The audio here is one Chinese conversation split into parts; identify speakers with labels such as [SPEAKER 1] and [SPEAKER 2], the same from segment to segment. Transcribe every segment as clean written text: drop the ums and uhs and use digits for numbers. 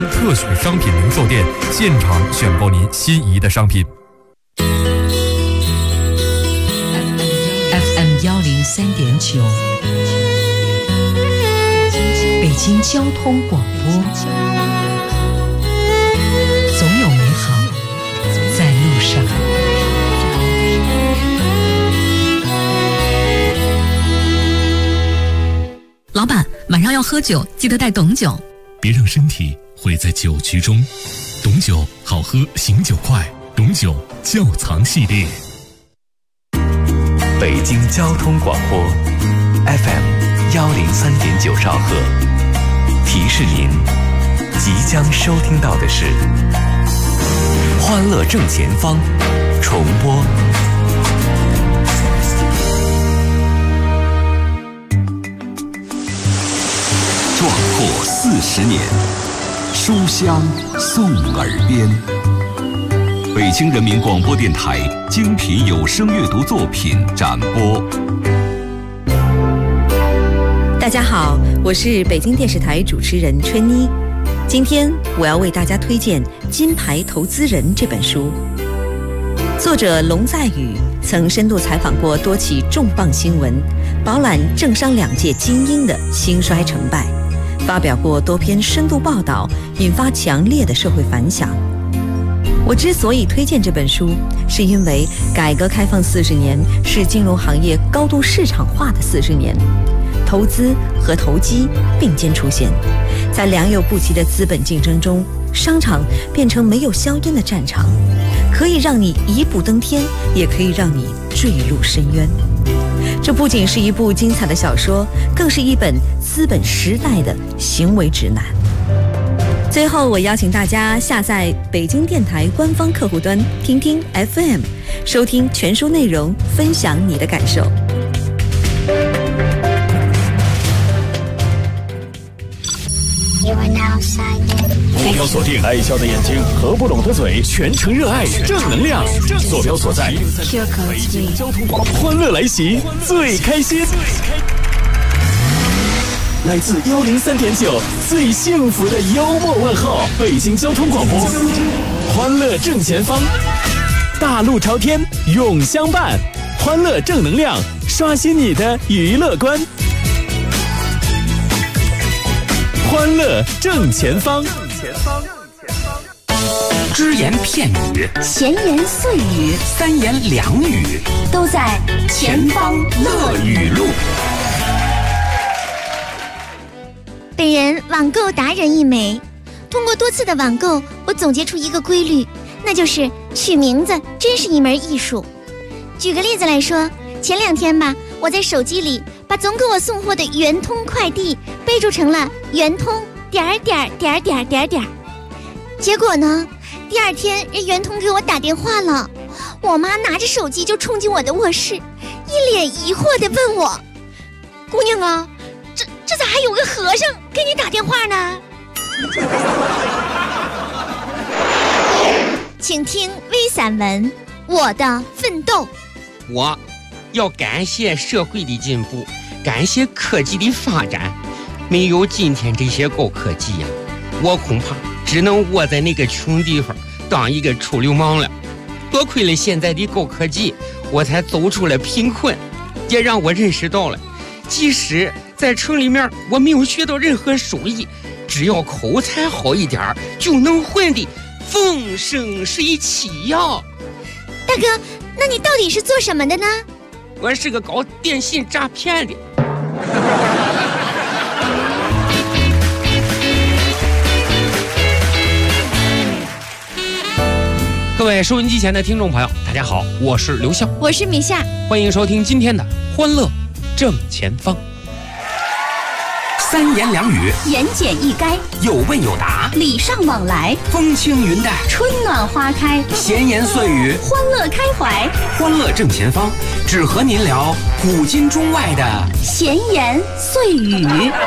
[SPEAKER 1] 特许商品零售店现场选购您心仪的商品。
[SPEAKER 2] FM 103.9，北京交通广播，总有美好在路上。
[SPEAKER 3] 老板，晚上要喝酒，记得带董酒。
[SPEAKER 4] 别让身体毁在酒局中，董酒好喝，醒酒快，董酒窖藏系列。
[SPEAKER 5] 北京交通广播 FM 103.9兆赫，提示您即将收听到的是欢乐正前方重播。
[SPEAKER 6] 壮阔40年，书香送耳边。北京人民广播电台精品有声阅读作品展播。
[SPEAKER 7] 大家好，我是北京电视台主持人春妮。今天我要为大家推荐《金牌投资人》这本书。作者龙在宇曾深度采访过多起重磅新闻，饱览政商两界精英的兴衰成败，发表过多篇深度报道，引发强烈的社会反响。我之所以推荐这本书，是因为改革开放40年是金融行业高度市场化的40年，投资和投机并肩出现，在良莠不齐的资本竞争中，商场变成没有硝烟的战场，可以让你一步登天，也可以让你坠入深渊。这不仅是一部精彩的小说，更是一本资本时代的行为指南。最后，我邀请大家下载北京电台官方客户端听听 FM， 收听全书内容，分享你的感受。
[SPEAKER 8] 目标锁定爱笑的眼睛，合不拢的嘴，全程热爱正能量。坐标所在北京交通广播，欢乐来袭，最开心。来自103.9最幸福的幽默问候，北京交通广播，欢乐正前方，大路朝天永相伴，欢乐正能量，刷新你的娱乐观。欢乐正前方，
[SPEAKER 9] 只言片语，
[SPEAKER 10] 闲言碎语，
[SPEAKER 9] 三言两语，
[SPEAKER 10] 都在前方乐语录。本人网购达人一枚，通过多次的网购，我总结出一个规律，那就是取名字真是一门艺术。举个例子来说，前2天吧，我在手机里把总给我送货的圆通快递备注成了圆通点。结果呢，第2天人圆通给我打电话了，我妈拿着手机就冲进我的卧室，一脸疑惑地问我：“姑娘啊，这咋还有个和尚给你打电话呢？”请听微散文《我的奋斗》。
[SPEAKER 11] 我要感谢社会的进步，感谢科技的发展。没有今天这些高科技呀，我恐怕只能窝在那个穷地方当一个臭流氓了。多亏了现在的高科技，我才走出了贫困，也让我认识到了，即使在城里面我没有学到任何手艺，只要口才好一点，就能混得风生水起呀。
[SPEAKER 10] 大哥，那你到底是做什么的呢？
[SPEAKER 11] 我是个搞电信诈骗的。各位收音机前的听众朋友，大家好，我是刘笑，
[SPEAKER 10] 我是米夏，
[SPEAKER 11] 欢迎收听今天的欢乐正前方。
[SPEAKER 9] 三言两语，
[SPEAKER 10] 言简意赅，
[SPEAKER 9] 有问有答，
[SPEAKER 10] 礼尚往来，
[SPEAKER 9] 风轻云淡，
[SPEAKER 10] 春暖花开，
[SPEAKER 9] 闲言碎语，
[SPEAKER 10] 欢乐开怀。
[SPEAKER 9] 欢乐正前方，只和您聊古今中外的
[SPEAKER 10] 闲言碎语。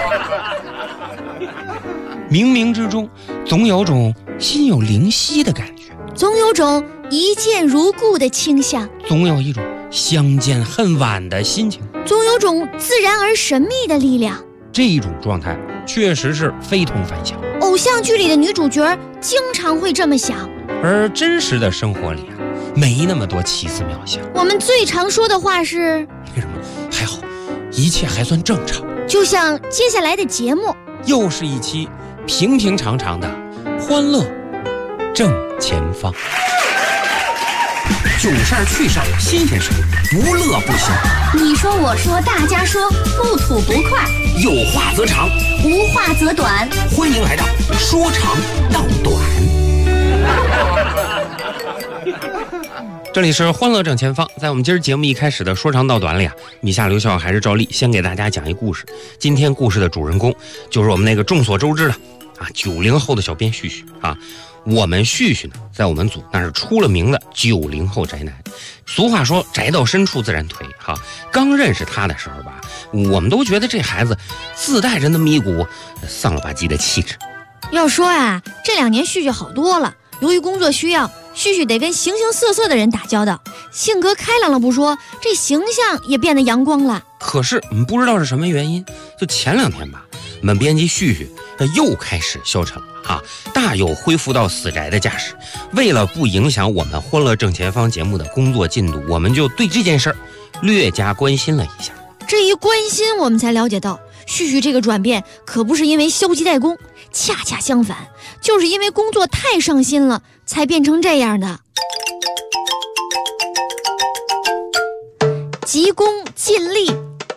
[SPEAKER 11] 冥冥之中，总有种心有灵犀的感觉，
[SPEAKER 10] 总有种一见如故的倾向，
[SPEAKER 11] 总有一种相见恨晚的心情，
[SPEAKER 10] 总有种自然而神秘的力量。
[SPEAKER 11] 这种状态确实是非同凡响。
[SPEAKER 10] 偶偶像剧里的女主角经常会这么想，
[SPEAKER 11] 而真实的生活里啊，没那么多奇思妙想。
[SPEAKER 10] 我们最常说的话是
[SPEAKER 11] 为什么？还好，一切还算正常。
[SPEAKER 10] 就像接下来的节目，
[SPEAKER 11] 又是一期平平常常的欢乐正前方。
[SPEAKER 9] 囧事儿、趣事儿、新鲜事儿，不乐不行。
[SPEAKER 12] 你说我说大家说，不吐不快。
[SPEAKER 9] 有话则长，
[SPEAKER 12] 无话则短。
[SPEAKER 9] 欢迎来到说长道短。
[SPEAKER 11] 这里是欢乐正前方，在我们今儿节目一开始的说长道短里啊，米夏、刘笑还是照例先给大家讲一故事。今天故事的主人公就是我们那个众所周知的啊90后的小编旭旭啊。我们旭旭呢，在我们组那是出了名的90后宅男。俗话说宅到深处自然颓哈。刚认识他的时候吧，我们都觉得这孩子自带着那么一股丧了吧唧的气质。
[SPEAKER 10] 要说啊，这2年旭旭好多了。由于工作需要，旭旭得跟形形色色的人打交道，性格开朗了不说，这形象也变得阳光了。
[SPEAKER 11] 可是我们不知道是什么原因，就前2天吧，我们编辑旭旭又开始消沉了啊，大有恢复到死宅的架势。为了不影响我们欢乐正前方节目的工作进度，我们就对这件事儿略加关心了一下。
[SPEAKER 10] 这一关心，我们才了解到旭旭这个转变可不是因为消极怠工，恰恰相反，就是因为工作太上心了才变成这样的。急功近利。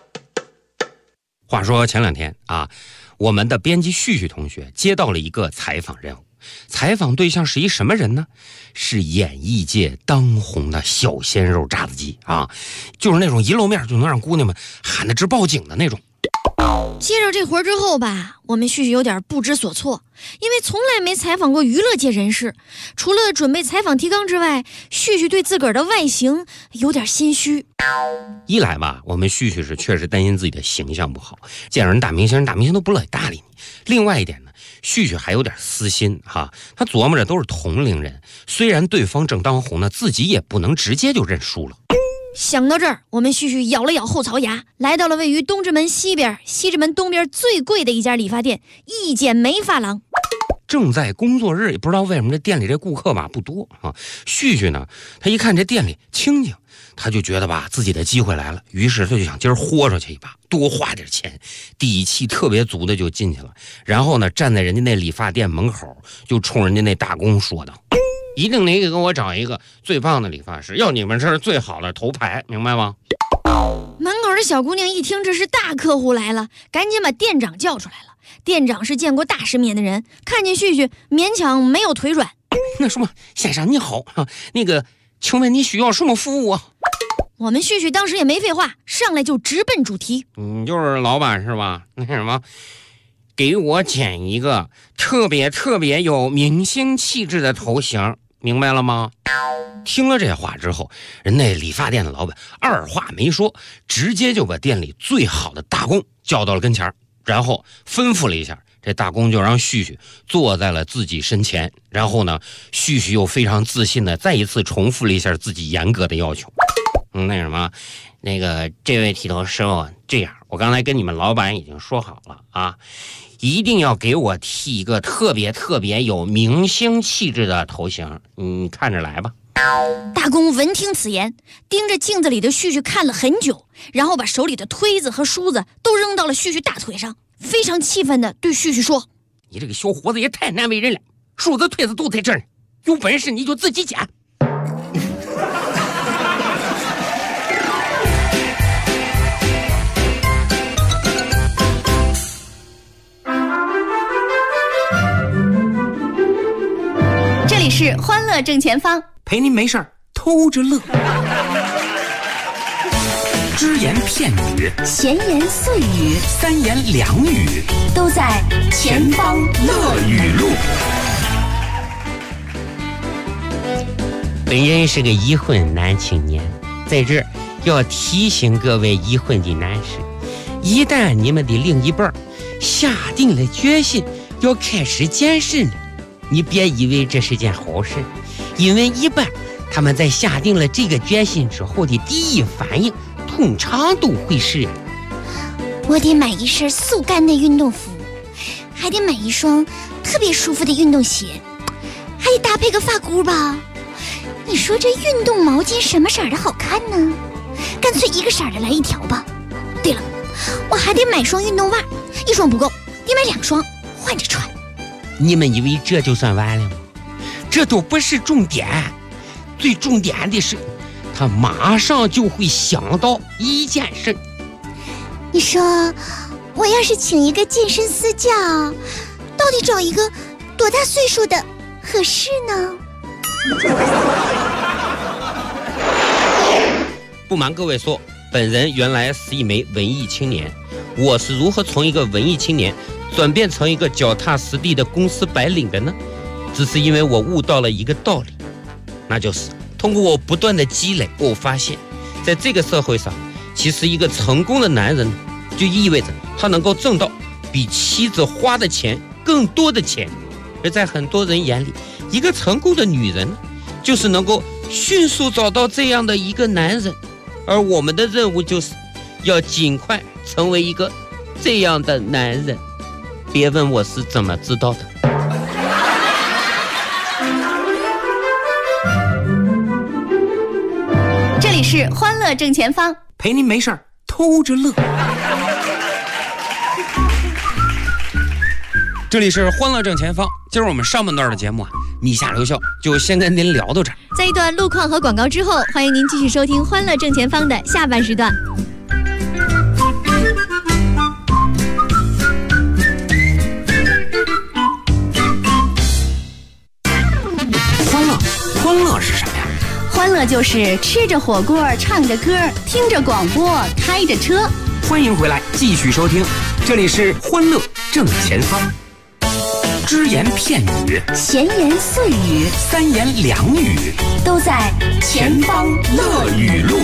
[SPEAKER 11] 话说前2天啊，我们的编辑旭旭同学接到了一个采访任务，采访对象是一什么人呢？是演艺界当红的小鲜肉炸子鸡啊，就是那种一露面就能让姑娘们喊得直报警的那种。
[SPEAKER 10] 接着这活之后吧，我们旭旭有点不知所措，因为从来没采访过娱乐界人士，除了准备采访提纲之外，旭旭对自个儿的外形有点心虚。
[SPEAKER 11] 一来吧，我们旭旭是确实担心自己的形象不好，见着人大明星都不乐意搭理你。另外一点呢，旭旭还有点私心哈，他琢磨着都是同龄人，虽然对方正当红呢，自己也不能直接就认输了。
[SPEAKER 10] 想到这儿，我们旭旭咬了咬后槽牙，来到了位于东直门西边、西直门东边最贵的一家理发店——一剪梅发廊。
[SPEAKER 11] 正在工作日，也不知道为什么这店里这顾客吧不多啊。旭旭呢，他一看这店里清静，他就觉得吧自己的机会来了，于是他就想今儿豁出去一把，多花点钱，底气特别足的就进去了。然后呢，站在人家那理发店门口，就冲人家那打工说道：“一定得给我找一个最棒的理发师，要你们这是最好的头牌，明白吗？”
[SPEAKER 10] 门口的小姑娘一听这是大客户来了，赶紧把店长叫出来了。店长是见过大世面的人，看见旭旭勉强没有腿软。
[SPEAKER 11] 那什么，先生你好啊，那个请问你需要什么服务啊？
[SPEAKER 10] 我们旭旭当时也没废话，上来就直奔主题。
[SPEAKER 11] 你就是老板是吧？那什么，给我剪一个特别有明星气质的头型，明白了吗？听了这话之后，人那理发店的老板二话没说，直接就把店里最好的大工叫到了跟前，然后吩咐了一下，这大工就让旭旭坐在了自己身前。然后呢，旭旭又非常自信的再一次重复了一下自己严格的要求。那什么，那个这位剃头师傅，这样，我刚才跟你们老板已经说好了啊，一定要给我剃一个特别有明星气质的头型，你看着来吧。
[SPEAKER 10] 大公闻听此言，盯着镜子里的旭旭看了很久，然后把手里的推子和梳子都扔到了旭旭大腿上，非常气愤地对旭旭说：“
[SPEAKER 11] 你这个小伙子也太难为人了，梳子推子都在这儿呢，有本事你就自己剪。”
[SPEAKER 12] 这里是欢乐正前方，
[SPEAKER 9] 陪您没事偷着乐。只言片语，
[SPEAKER 12] 闲言碎语，
[SPEAKER 9] 三言两语，
[SPEAKER 12] 都在前方乐语录。
[SPEAKER 11] 本人是个已婚男青年，在这儿要提醒各位已婚的男士，一旦你们的另一半下定了决心要开始健身了，你别以为这是件好事，因为一般他们在下定了这个决心之后的第一反应通常都会是：
[SPEAKER 10] 我得买一身速干的运动服，还得买一双特别舒服的运动鞋，还得搭配个发箍吧。你说这运动毛巾什么色的好看呢？干脆一个色的来一条吧。对了，我还得买双运动袜，一双不够，得买2双换着穿。
[SPEAKER 11] 你们以为这就算完了吗？这都不是重点，最重点的是他马上就会想到一件事。
[SPEAKER 10] 你说我要是请一个健身私教，到底找一个多大岁数的合适呢？
[SPEAKER 11] 不瞒各位说，本人原来是一枚文艺青年，我是如何从一个文艺青年转变成一个脚踏实地的公司白领的呢？只是因为我悟到了一个道理，那就是通过我不断的积累，我发现在这个社会上，其实一个成功的男人就意味着他能够挣到比妻子花的钱更多的钱，而在很多人眼里，一个成功的女人就是能够迅速找到这样的一个男人，而我们的任务就是要尽快成为一个这样的男人。别问我是怎么知道的。
[SPEAKER 12] 这里是欢乐正前方，
[SPEAKER 9] 陪您没事儿偷着乐。
[SPEAKER 11] 这里是欢乐正前方，今儿我们上半段的节目啊，米下留校就先跟您聊到这儿。
[SPEAKER 3] 在一段路况和广告之后，欢迎您继续收听欢乐正前方的下半时段。
[SPEAKER 9] 欢乐是什么呀？
[SPEAKER 12] 欢乐就是吃着火锅，唱着歌，听着广播，开着车。
[SPEAKER 9] 欢迎回来，继续收听，这里是欢乐正前方。只言片语，
[SPEAKER 12] 闲言碎语，
[SPEAKER 9] 三言两语，
[SPEAKER 12] 都在前方乐语录。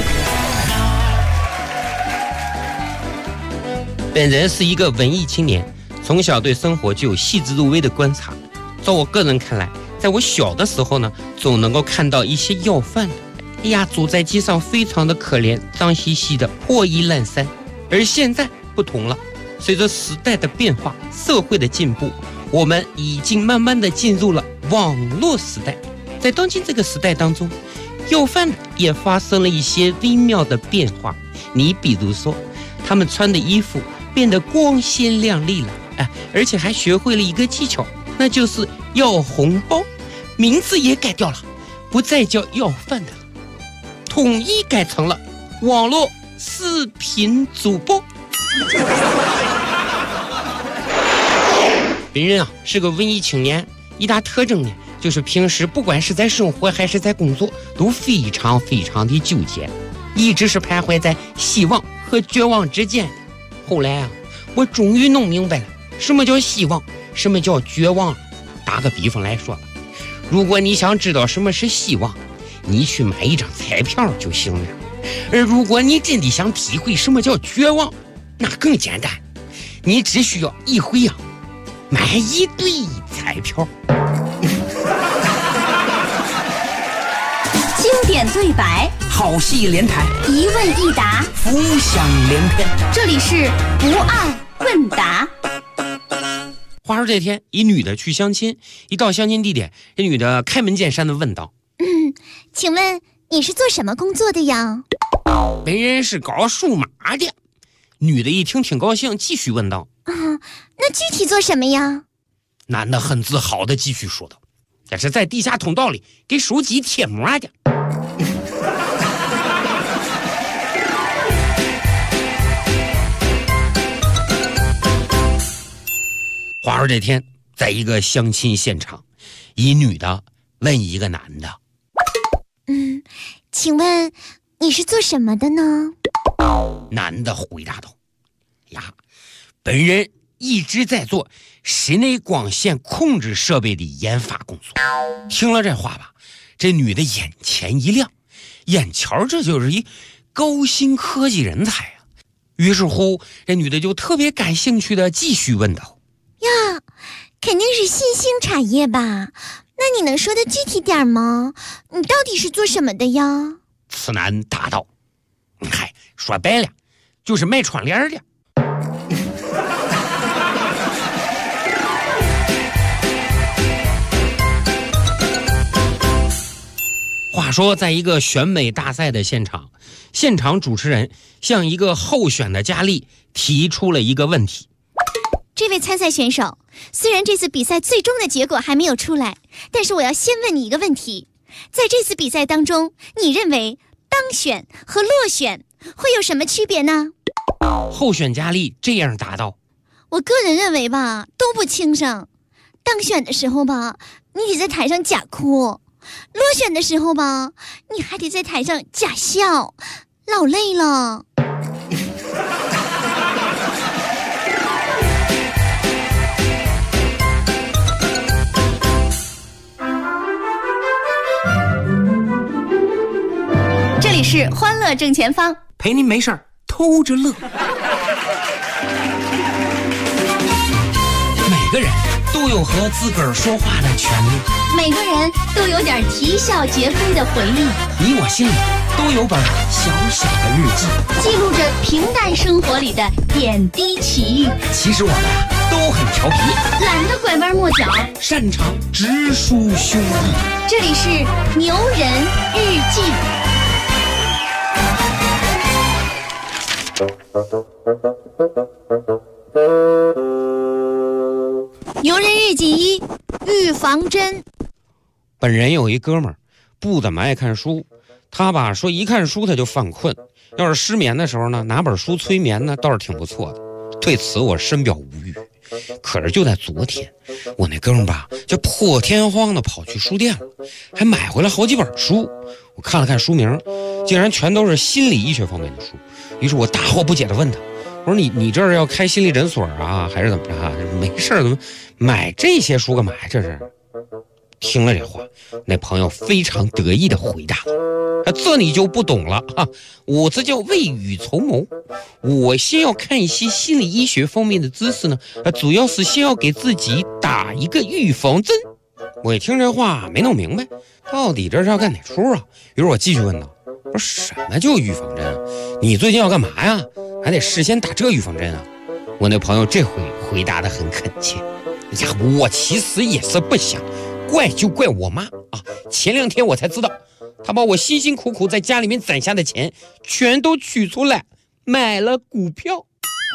[SPEAKER 11] 本人是一个文艺青年，从小对生活就有细致入微的观察。在我个人看来，在我小的时候呢，总能够看到一些要饭的，哎呀，走在街上非常的可怜，脏兮兮的，破衣烂衫。而现在不同了，随着时代的变化，社会的进步，我们已经慢慢的进入了网络时代。在当今这个时代当中，要饭的也发生了一些微妙的变化。你比如说，他们穿的衣服变得光鲜亮丽了，而且还学会了一个技巧，那就是要红包，名字也改掉了，不再叫要饭的了，统一改成了网络视频主播。本人啊是个文艺青年，一大特征呢，就是平时不管是在生活还是在工作，都非常非常的纠结，一直是徘徊在希望和绝望之间。后来啊，我终于弄明白了什么叫希望，什么叫绝望。打个比方来说吧，如果你想知道什么是希望，你去买一张彩票就行了。而如果你真的想体会什么叫绝望，那更简单，你只需要一回啊，买一堆彩票。
[SPEAKER 12] 经典对白，
[SPEAKER 9] 好戏连台，
[SPEAKER 12] 一问一答，
[SPEAKER 9] 浮想联翩。
[SPEAKER 12] 这里是不爱问答。
[SPEAKER 11] 话说这天，一女的去相亲，一到相亲地点，这女的开门见山的问道：
[SPEAKER 10] 请问你是做什么工作的呀？
[SPEAKER 11] 本人是搞数码的。女的一听挺高兴，继续问道：
[SPEAKER 10] 那具体做什么呀？
[SPEAKER 11] 男的很自豪的继续说道：这是在地下通道里给手机贴膜的。话说这天，在一个相亲现场，一女的问一个男的：
[SPEAKER 10] 请问你是做什么的呢？
[SPEAKER 11] 男的回答道：呀，本人一直在做室内光线控制设备的研发工作。听了这话吧，这女的眼前一亮，眼瞧这就是一高新科技人才啊。于是乎，这女的就特别感兴趣的继续问道：
[SPEAKER 10] 呀，肯定是新兴产业吧？那你能说的具体点吗？你到底是做什么的呀？
[SPEAKER 11] 此男答道：嗨，说白了就是卖窗帘的。 说在一个选美大赛的现场，现场主持人向一个候选的佳丽提出了一个问题。
[SPEAKER 10] 这位参赛选手，虽然这次比赛最终的结果还没有出来，但是我要先问你一个问题，在这次比赛当中，你认为当选和落选会有什么区别呢？
[SPEAKER 11] 候选佳丽这样答道：
[SPEAKER 10] 我个人认为吧，都不轻省。当选的时候吧，你得在台上假哭；落选的时候吧，你还得在台上假笑，老累了。
[SPEAKER 12] 这里是欢乐正前方，
[SPEAKER 9] 陪您没事儿偷着乐。
[SPEAKER 11] 每个人都有和自个儿说话的权利，
[SPEAKER 12] 每个人都有点啼笑皆非的回忆，
[SPEAKER 11] 你我心里都有本小小的日记，
[SPEAKER 12] 记录着平淡生活里的点滴奇遇。
[SPEAKER 11] 其实我们都很调皮，
[SPEAKER 12] 懒得拐弯抹角，
[SPEAKER 11] 擅长直抒胸臆。
[SPEAKER 12] 这里是牛人日记。
[SPEAKER 10] 牛人日记1：预防针。
[SPEAKER 11] 本人有一哥们儿，不怎么爱看书，他吧说一看书他就犯困，要是失眠的时候呢，拿本书催眠呢，倒是挺不错的。对此我深表无语。可是就在昨天，我那哥们儿吧就破天荒的跑去书店了，还买回来好几本书。我看了看书名，竟然全都是心理医学方面的书。于是我大惑不解地问他，我说你这儿要开心理诊所啊，还是怎么着啊？没事怎么买这些书干嘛呀？这是。听了这话，那朋友非常得意地回答了：“这你就不懂了哈，我这叫未雨绸缪。我先要看一些心理医学方面的知识呢，主要是先要给自己打一个预防针。”我一听这话没弄明白，到底这是要干哪出啊？于是我继续问道：“我说什么叫预防针啊？你最近要干嘛呀？还得事先打这预防针啊？”我那朋友这回回答得很恳切：“呀，我其实也是不想。怪就怪我妈啊！前2天我才知道，她把我辛辛苦苦在家里面攒下的钱全都取出来买了股票。”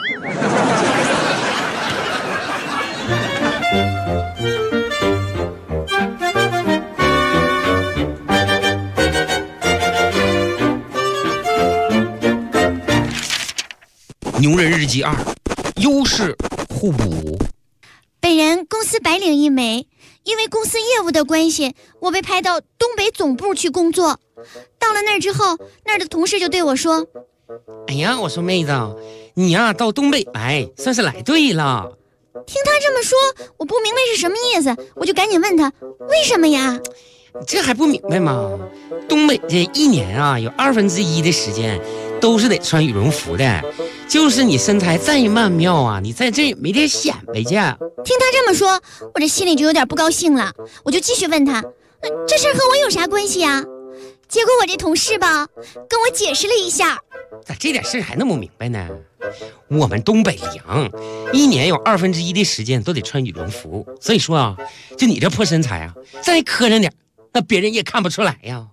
[SPEAKER 11] 牛人日记2：优势互补。
[SPEAKER 10] 本人公司白领一枚，因为公司业务的关系，我被派到东北总部去工作。到了那儿之后，那儿的同事就对我说：“
[SPEAKER 11] 哎呀，我说妹子，你呀到东北来，算是来对了。”
[SPEAKER 10] 听他这么说，我不明白是什么意思，我就赶紧问他为什么呀？
[SPEAKER 11] 这还不明白吗？东北这1年啊，有1/2的时间都是得穿羽绒服的。就是你身材再曼妙啊，你在这也没点显摆去。
[SPEAKER 10] 听他这么说，我这心里就有点不高兴了，我就继续问他，这事儿和我有啥关系啊？结果我这同事吧跟我解释了一下。
[SPEAKER 11] 咋这点事还弄不明白呢？我们东北凉，1年有1/2的时间都得穿羽绒服，所以说啊，就你这破身材啊，再磕碜点，那别人也看不出来呀。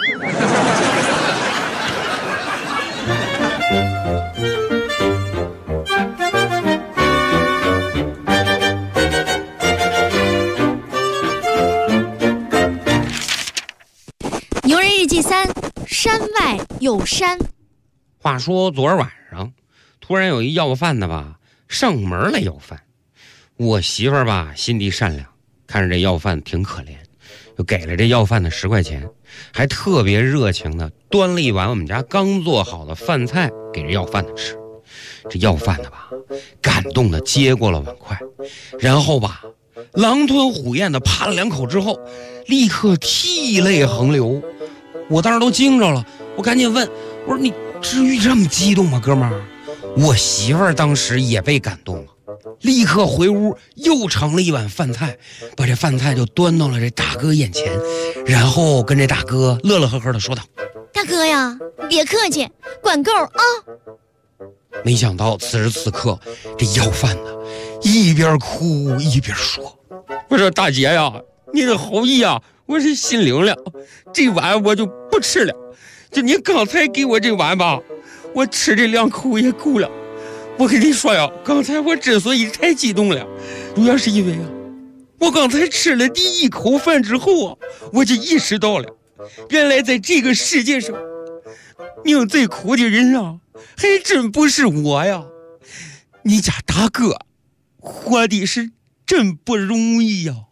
[SPEAKER 10] 牛人日记3：山外有山。
[SPEAKER 11] 话说昨儿晚上，突然有一要饭的吧上门来要饭。我媳妇儿吧心地善良，看着这要饭挺可怜，就给了这要饭的10块钱，还特别热情的端了一碗我们家刚做好的饭菜给这要饭的吃。这要饭的吧感动的接过了碗筷，然后吧狼吞虎咽的扒了2口之后，立刻涕泪横流。我当时都惊着了，我赶紧问，我说你至于这么激动吗，哥们儿？我媳妇儿当时也被感动了，立刻回屋又盛了一碗饭菜，把这饭菜就端到了这大哥眼前，然后跟这大哥乐乐呵呵的说道：“
[SPEAKER 10] 大哥呀，别客气，管够啊！”
[SPEAKER 11] 没想到此时此刻，这要饭的一边哭一边说：“我说大姐呀， 你的好意啊，我是心领了，这碗我就不吃了。就你刚才给我这碗吧，我吃这2口也够了。我跟你说呀，刚才我之所以太激动了，主要是因为啊，我刚才吃了第1口饭之后啊，我就意识到了，原来在这个世界上，命最苦的人啊，还真不是我呀。你家大哥活的是真不容易呀。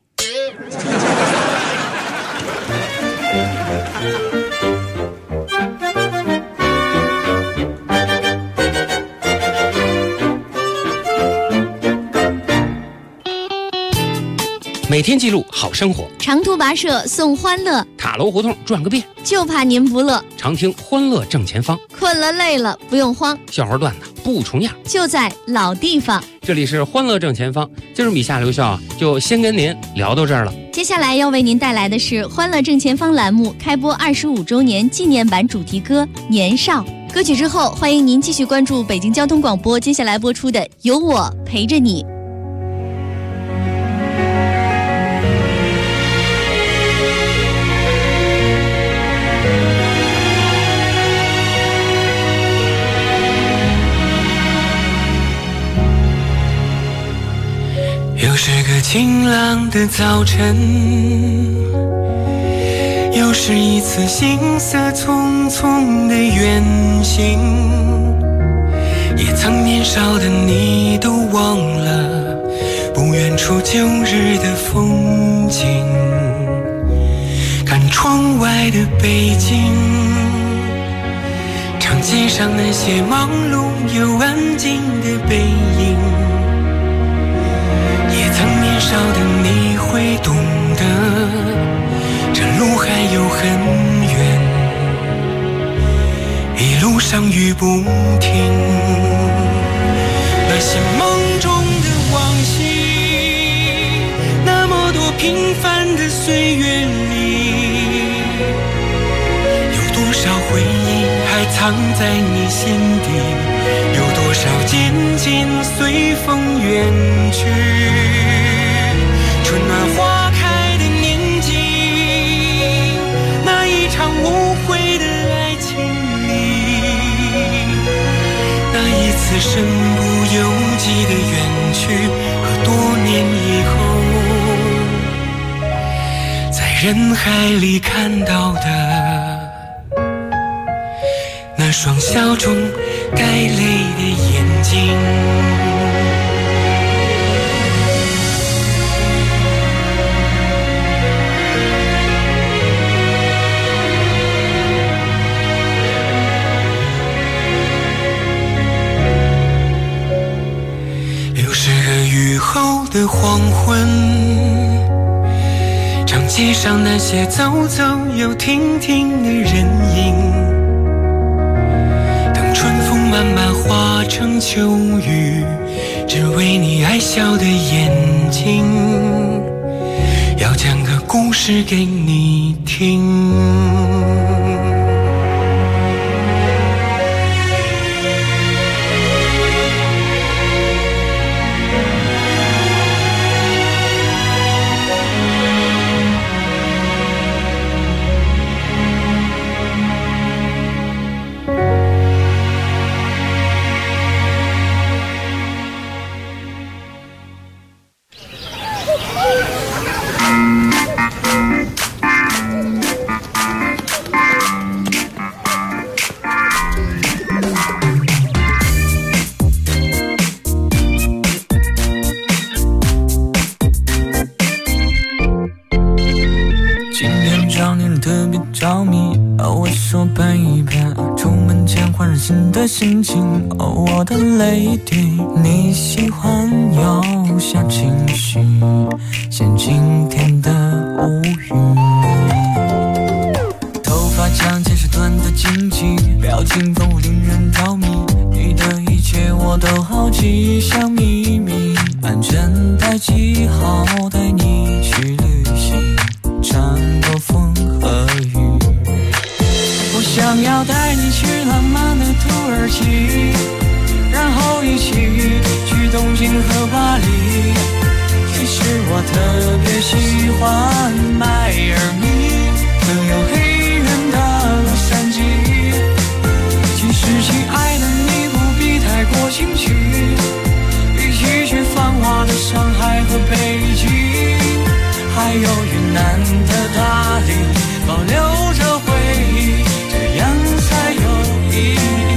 [SPEAKER 9] 每天记录好生活，
[SPEAKER 3] 长途跋涉送欢乐，
[SPEAKER 9] 塔楼胡同转个遍，
[SPEAKER 3] 就怕您不乐。
[SPEAKER 9] 常听欢乐正前方，
[SPEAKER 3] 困了累了不用慌，
[SPEAKER 9] 笑话段子不重样，
[SPEAKER 3] 就在老地方。
[SPEAKER 9] 这里是欢乐正前方，今儿米夏留校啊，就先跟您聊到这儿了。
[SPEAKER 3] 接下来要为您带来的是欢乐正前方栏目开播25周年纪念版主题歌《年少》。歌曲之后，欢迎您继续关注北京交通广播接下来播出的《有我陪着你》。
[SPEAKER 13] 又是个晴朗的早晨，又是一次行色匆匆的远行，也曾年少的你都忘了不远处旧日的风景。看窗外的北京，长街上那些忙碌又安静的背影，年少的你会懂得，这路还有很远，一路上雨不停。那些梦中的往昔，那么多平凡的岁月里，有多少回忆还藏在你心底，有多少渐渐随风远去。春暖花开的年纪，那一场无悔的爱情里，那一次身不由己的远去，和多年以后在人海里看到的那双笑中带泪的眼睛。雨后的黄昏，长街上那些走走又停停的人影，等春风慢慢化成秋雨，只为你爱笑的眼睛，要讲个故事给你听。
[SPEAKER 14] 的心情，哦，我的泪滴，你喜欢有小情绪，像今天的无语。头发长见识短的荆棘，表情丰富令人着迷，你的一切我都好奇，像秘密，安全带记号带你去旅行，穿过风和雨。我想要带你去浪漫的土耳其，然后一起去东京和巴黎，去实我特别喜欢迈尔密特有黑人的洛杉矶。其实亲爱的你不必太过心虚，一起去繁华的上海和北京，还有云南的大理，保留着回忆，这样才有意义。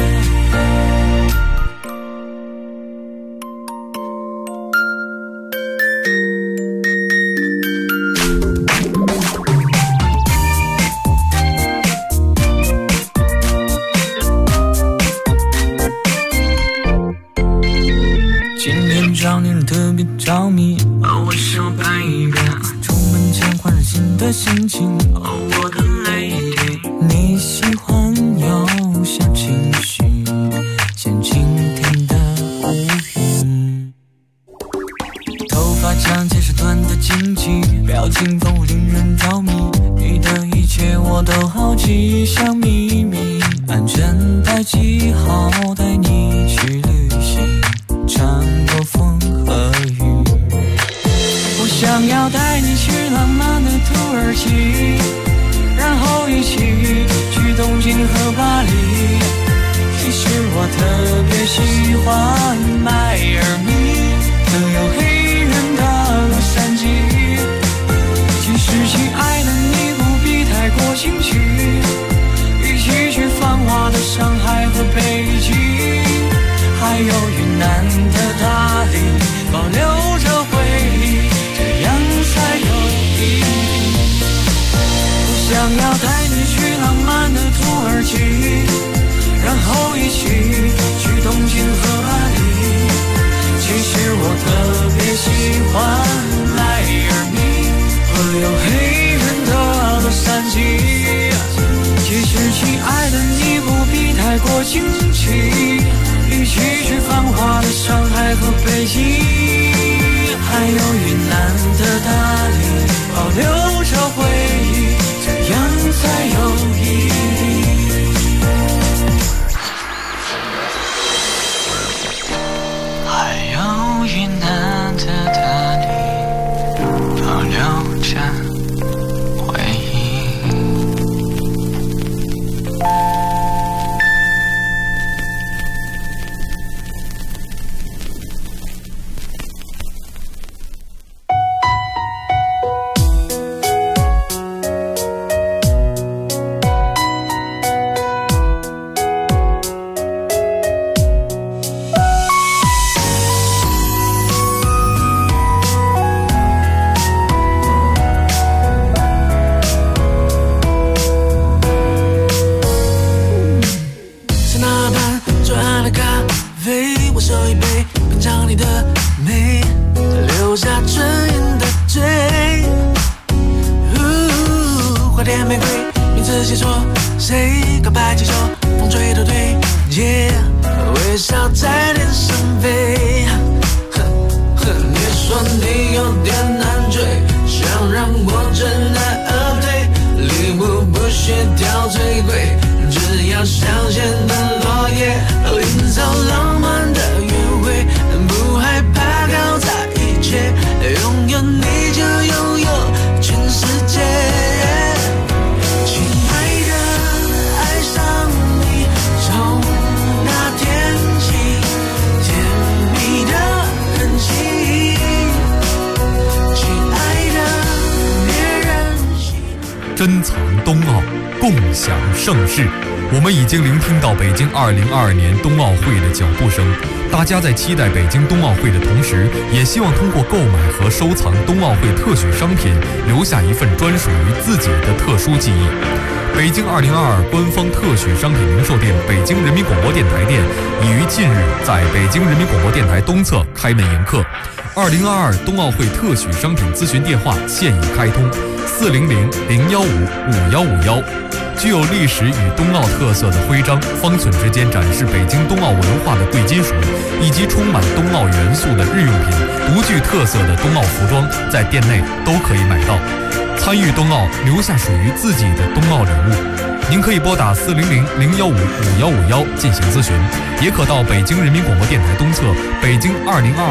[SPEAKER 14] 今天找你特别着迷，我手拍一遍，出门前换上新的心情，我的 lady， 你喜欢有小情绪，像晴天的乌云，头发长结实短的惊奇，表情丰富令人着迷，你的一切我都好奇，像秘密，安全带系好，带你去旅行，穿过风和雨，我想要带你去浪漫的土耳其，然后一起去东京和巴黎。其实我特别喜欢迈尔密特有黑人的洛杉矶。其实亲爱的你不必太过心虚，一起去繁华的上海和北京，还有云南的大理，保留着回忆，这样才有意义。我想要带你去浪漫的土耳其，然后一起去东京和巴黎。其实我特别喜欢迈尔密和有黑人的洛杉矶。其实亲爱的你不必太过惊奇，一起去繁华的上海和北京，还有云南的大理，保留着回忆，这样才有意义。还有云南的大理，保留着回忆。
[SPEAKER 1] 珍藏冬奥，共享盛世。我们已经聆听到北京2022年冬奥会的脚步声，大家在期待北京冬奥会的同时，也希望通过购买和收藏冬奥会特许商品，留下一份专属于自己的特殊记忆。北京2022官方特许商品零售店北京人民广播电台店已于近日在北京人民广播电台东侧开门迎客。2022冬奥会特许商品咨询电话现已开通，400-015-5151。具有历史与冬奥特色的徽章，方寸之间展示北京冬奥文化的贵金属，以及充满冬奥元素的日用品，独具特色的冬奥服装，在店内都可以买到。参与冬奥，留下属于自己的冬奥礼物。您可以拨打400-015-5151进行咨询，也可到北京人民广播电台东侧北京2022